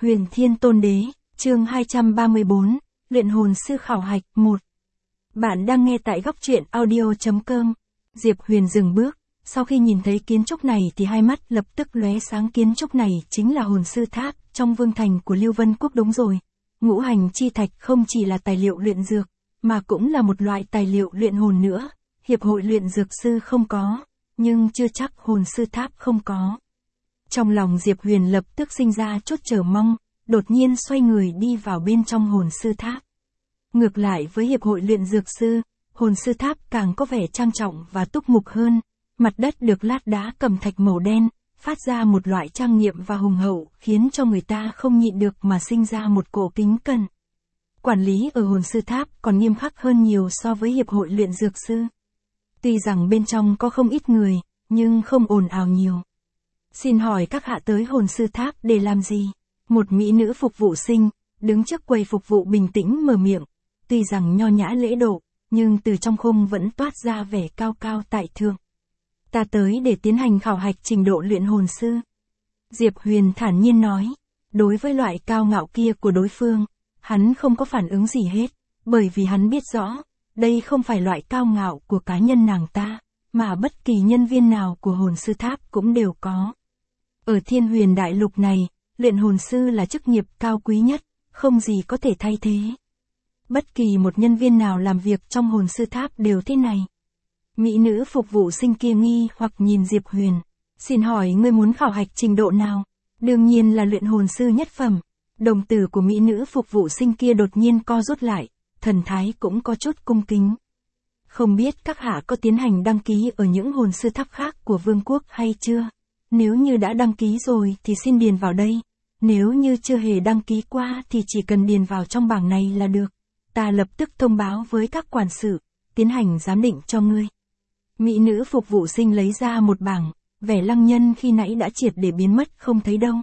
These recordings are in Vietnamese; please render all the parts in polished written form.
Huyền Thiên Tôn Đế, chương 234, Luyện hồn sư khảo hạch 1. Bạn đang nghe tại góc truyện audio.com. Diệp Huyền dừng bước, sau khi nhìn thấy kiến trúc này thì hai mắt lập tức lóe sáng. Kiến trúc này chính là hồn sư tháp trong vương thành của Lưu Vân Quốc. Đúng rồi, ngũ hành chi thạch không chỉ là tài liệu luyện dược, mà cũng là một loại tài liệu luyện hồn nữa. Hiệp hội luyện dược sư không có, nhưng chưa chắc hồn sư tháp không có. Trong lòng Diệp Huyền lập tức sinh ra chút chờ mong, đột nhiên xoay người đi vào bên trong hồn sư tháp. Ngược lại với hiệp hội luyện dược sư, hồn sư tháp càng có vẻ trang trọng và túc mục hơn. Mặt đất được lát đá cẩm thạch màu đen, phát ra một loại trang nghiêm và hùng hậu, khiến cho người ta không nhịn được mà sinh ra một cổ kính cẩn. Quản lý ở hồn sư tháp còn nghiêm khắc hơn nhiều so với hiệp hội luyện dược sư. Tuy rằng bên trong có không ít người, nhưng không ồn ào nhiều. Xin hỏi các hạ tới hồn sư tháp để làm gì? Một mỹ nữ phục vụ sinh, đứng trước quầy phục vụ bình tĩnh mở miệng. Tuy rằng nho nhã lễ độ, nhưng từ trong khung vẫn toát ra vẻ cao cao tại thượng. Ta tới để tiến hành khảo hạch trình độ luyện hồn sư. Diệp Huyền thản nhiên nói. Đối với loại cao ngạo kia của đối phương, hắn không có phản ứng gì hết, bởi vì hắn biết rõ, đây không phải loại cao ngạo của cá nhân nàng ta, mà bất kỳ nhân viên nào của hồn sư tháp cũng đều có. Ở Thiên Huyền Đại Lục này, luyện hồn sư là chức nghiệp cao quý nhất, không gì có thể thay thế. Bất kỳ một nhân viên nào làm việc trong hồn sư tháp đều thế này. Mỹ nữ phục vụ sinh kia nghi hoặc nhìn Diệp Huyền. Xin hỏi ngươi muốn khảo hạch trình độ nào? Đương nhiên là luyện hồn sư nhất phẩm. Đồng tử của mỹ nữ phục vụ sinh kia đột nhiên co rút lại, thần thái cũng có chút cung kính. Không biết các hạ có tiến hành đăng ký ở những hồn sư tháp khác của vương quốc hay chưa? Nếu như đã đăng ký rồi thì xin điền vào đây. Nếu như chưa hề đăng ký qua thì chỉ cần điền vào trong bảng này là được. Ta lập tức thông báo với các quản sự, tiến hành giám định cho ngươi. Mỹ nữ phục vụ sinh lấy ra một bảng, vẻ lăng nhân khi nãy đã triệt để biến mất không thấy đâu.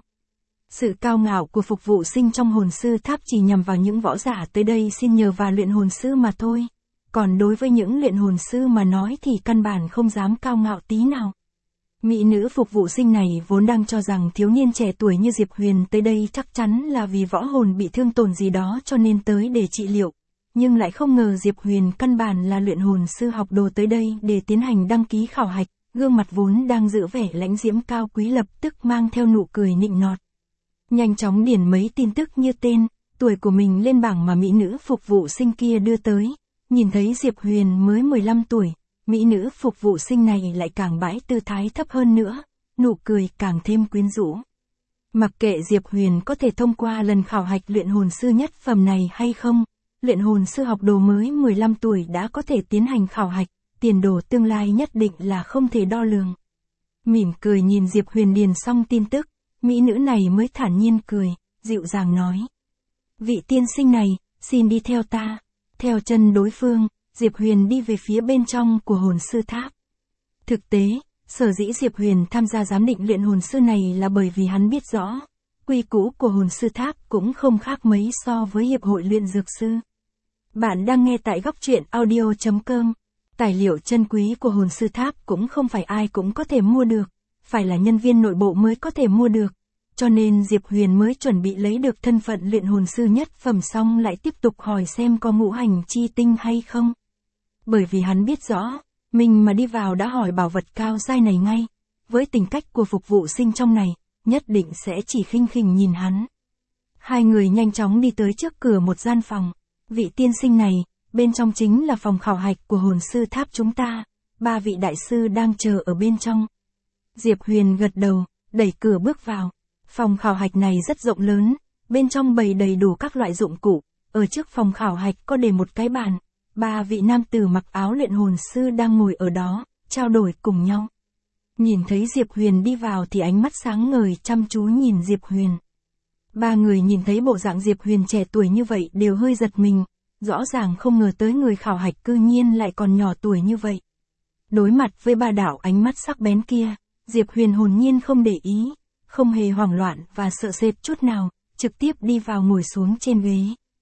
Sự cao ngạo của phục vụ sinh trong hồn sư tháp chỉ nhằm vào những võ giả tới đây xin nhờ và luyện hồn sư mà thôi. Còn đối với những luyện hồn sư mà nói thì căn bản không dám cao ngạo tí nào. Mỹ nữ phục vụ sinh này vốn đang cho rằng thiếu niên trẻ tuổi như Diệp Huyền tới đây chắc chắn là vì võ hồn bị thương tổn gì đó cho nên tới để trị liệu. Nhưng lại không ngờ Diệp Huyền căn bản là luyện hồn sư học đồ tới đây để tiến hành đăng ký khảo hạch. Gương mặt vốn đang giữ vẻ lãnh diễm cao quý lập tức mang theo nụ cười nịnh nọt. Nhanh chóng điền mấy tin tức như tên, tuổi của mình lên bảng mà mỹ nữ phục vụ sinh kia đưa tới. Nhìn thấy Diệp Huyền mới 15 tuổi, mỹ nữ phục vụ sinh này lại càng bãi tư thái thấp hơn nữa, nụ cười càng thêm quyến rũ. Mặc kệ Diệp Huyền có thể thông qua lần khảo hạch luyện hồn sư nhất phẩm này hay không, luyện hồn sư học đồ mới 15 tuổi đã có thể tiến hành khảo hạch, tiền đồ tương lai nhất định là không thể đo lường. Mỉm cười nhìn Diệp Huyền điền xong tin tức, mỹ nữ này mới thản nhiên cười, dịu dàng nói. Vị tiên sinh này, xin đi theo ta. Theo chân đối phương, Diệp Huyền đi về phía bên trong của hồn sư tháp. Thực tế, sở dĩ Diệp Huyền tham gia giám định luyện hồn sư này là bởi vì hắn biết rõ, quy củ của hồn sư tháp cũng không khác mấy so với hiệp hội luyện dược sư. Bạn đang nghe tại góc truyện audio.com. Tài liệu chân quý của hồn sư tháp cũng không phải ai cũng có thể mua được, phải là nhân viên nội bộ mới có thể mua được. Cho nên Diệp Huyền mới chuẩn bị lấy được thân phận luyện hồn sư nhất phẩm xong lại tiếp tục hỏi xem có ngũ hành chi tinh hay không. Bởi vì hắn biết rõ, mình mà đi vào đã hỏi bảo vật cao giai này ngay, với tính cách của phục vụ sinh trong này, nhất định sẽ chỉ khinh khỉnh nhìn hắn. Hai người nhanh chóng đi tới trước cửa một gian phòng. Vị tiên sinh này, bên trong chính là phòng khảo hạch của hồn sư tháp chúng ta, 3 vị đại sư đang chờ ở bên trong. Diệp Huyền gật đầu, đẩy cửa bước vào. Phòng khảo hạch này rất rộng lớn, bên trong bày đầy đủ các loại dụng cụ, ở trước phòng khảo hạch có để một cái bàn, 3 vị nam tử mặc áo luyện hồn sư đang ngồi ở đó, trao đổi cùng nhau. Nhìn thấy Diệp Huyền đi vào thì ánh mắt sáng ngời chăm chú nhìn Diệp Huyền. 3 người nhìn thấy bộ dạng Diệp Huyền trẻ tuổi như vậy đều hơi giật mình, rõ ràng không ngờ tới người khảo hạch cư nhiên lại còn nhỏ tuổi như vậy. Đối mặt với 3 đạo ánh mắt sắc bén kia, Diệp Huyền hồn nhiên không để ý, không hề hoảng loạn và sợ sệt chút nào, trực tiếp đi vào ngồi xuống trên ghế.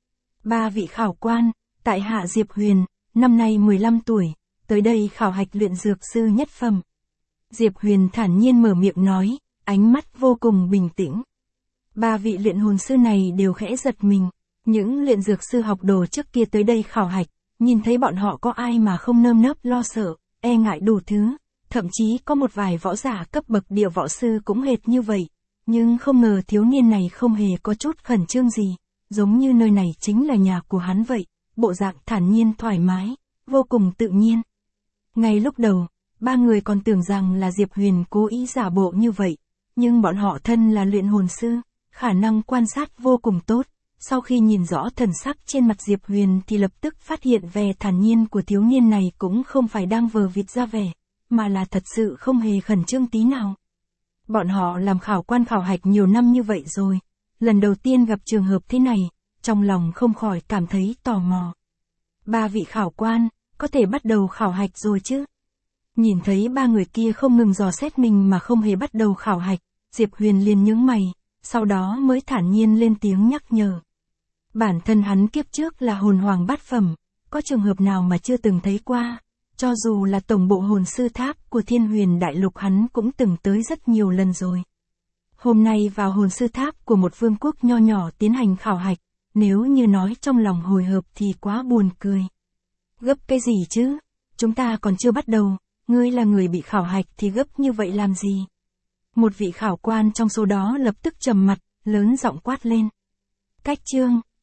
3 vị khảo quan, tại hạ Diệp Huyền, năm nay 15 tuổi, tới đây khảo hạch luyện dược sư nhất phẩm. Diệp Huyền thản nhiên mở miệng nói, ánh mắt vô cùng bình tĩnh. Ba vị luyện hồn sư này đều khẽ giật mình. Những luyện dược sư học đồ trước kia tới đây khảo hạch, nhìn thấy bọn họ có ai mà không nơm nớp lo sợ, e ngại đủ thứ. Thậm chí có một vài võ giả cấp bậc địa võ sư cũng hệt như vậy. Nhưng không ngờ thiếu niên này không hề có chút khẩn trương gì, giống như nơi này chính là nhà của hắn vậy, bộ dạng thản nhiên thoải mái, vô cùng tự nhiên. Ngay lúc đầu, ba người còn tưởng rằng là Diệp Huyền cố ý giả bộ như vậy, nhưng bọn họ thân là luyện hồn sư, khả năng quan sát vô cùng tốt. Sau khi nhìn rõ thần sắc trên mặt Diệp Huyền thì lập tức phát hiện vẻ thản nhiên của thiếu niên này cũng không phải đang vờ vịt ra vẻ, mà là thật sự không hề khẩn trương tí nào. Bọn họ làm khảo quan khảo hạch nhiều năm như vậy rồi, lần đầu tiên gặp trường hợp thế này, trong lòng không khỏi cảm thấy tò mò. Ba vị khảo quan, có thể bắt đầu khảo hạch rồi chứ? Nhìn thấy ba người kia không ngừng dò xét mình mà không hề bắt đầu khảo hạch, Diệp Huyền liền nhướng mày, sau đó mới thản nhiên lên tiếng nhắc nhở. Bản thân hắn kiếp trước là hồn hoàng bát phẩm, có trường hợp nào mà chưa từng thấy qua, cho dù là tổng bộ hồn sư tháp của Thiên Huyền Đại Lục hắn cũng từng tới rất nhiều lần rồi. Hôm nay vào hồn sư tháp của một vương quốc nho nhỏ tiến hành khảo hạch, nếu như nói trong lòng hồi hộp thì quá buồn cười. Gấp cái gì chứ, chúng ta còn chưa bắt đầu, ngươi là người bị khảo hạch thì gấp như vậy làm gì? Một vị khảo quan trong số đó lập tức trầm mặt, lớn giọng quát lên. Cách chương